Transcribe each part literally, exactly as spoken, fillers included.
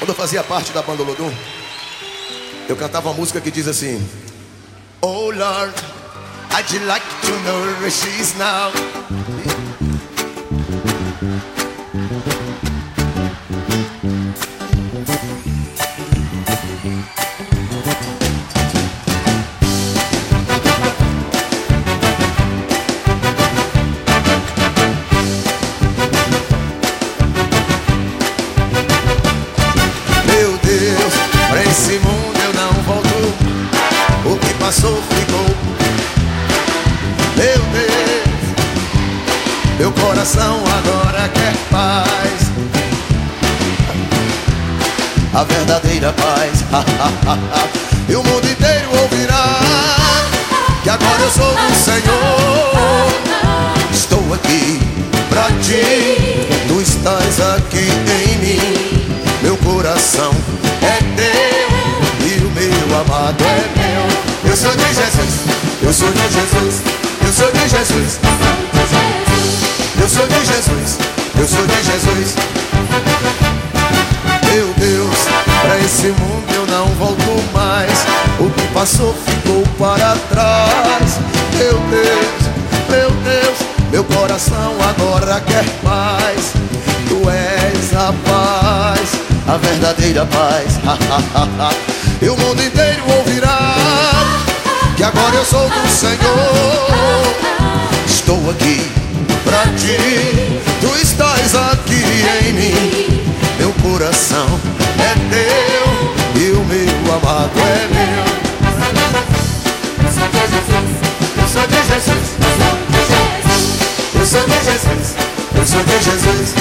Quando eu fazia parte da banda Olodum, eu cantava uma música que diz assim: Oh Lord, I'd like to know where she is now. Meu Deus, pra esse mundo eu não volto. O que passou ficou. Meu Deus, meu coração agora quer paz, a verdadeira paz. E o mundo inteiro ouvirá que agora eu sou do Senhor. Estou aqui pra ti, tu estás aqui em mim. Meu coração é teu e o meu amado é meu. Eu sou de Jesus, eu sou de Jesus, eu sou de Jesus, eu sou de Jesus, eu sou de Jesus. Meu Deus, pra esse mundo eu não volto mais. O que passou ficou para trás. Meu Deus, meu Deus, meu coração agora quer paz. Tu és a paz, a verdadeira paz. E o mundo inteiro ouvirá que agora eu sou do Senhor. Estou aqui pra ti, tu estás aqui em mim. Meu coração é teu e o meu amado é meu. Eu sou de Jesus, eu sou de Jesus, eu sou de Jesus, eu sou de Jesus.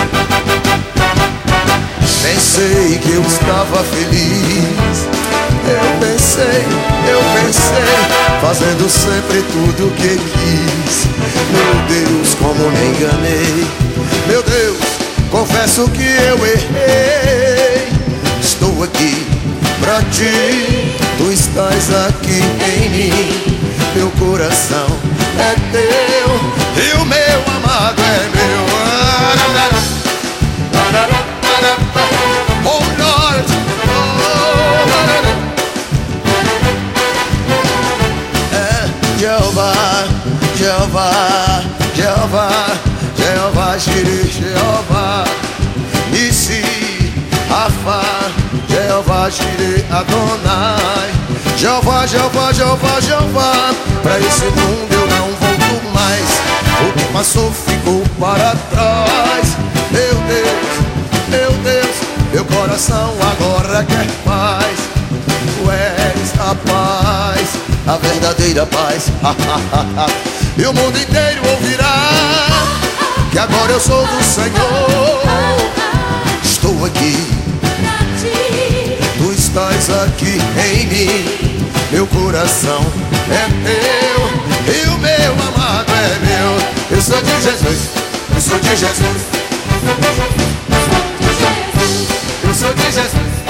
Pensei que eu estava feliz, eu pensei, eu pensei, fazendo sempre tudo o que quis. Meu Deus, como me enganei. Meu Deus, confesso que eu errei. Estou aqui pra ti, tu estás aqui em mim. Meu coração é teu e o meu amado é meu. Oh Lord, oh, é Jeová, Jeová, Jeová, Jeová, Jireh, Jeová, Nissi, Rafa, Jeová, Jireh, Adonai. Jeová, Jeová, Jeová, Jeová, pra esse mundo eu não volto mais. O que passou ficou para trás. Meu Deus, meu Deus, meu coração agora quer paz. Tu és a paz, a verdadeira paz. E o mundo inteiro ouvirá que agora eu sou do Senhor. Estou aqui, tu estás aqui em mim. Meu coração é teu e o meu amado é meu. Eu sou de Jesus, eu sou de Jesus, eu sou de Jesus.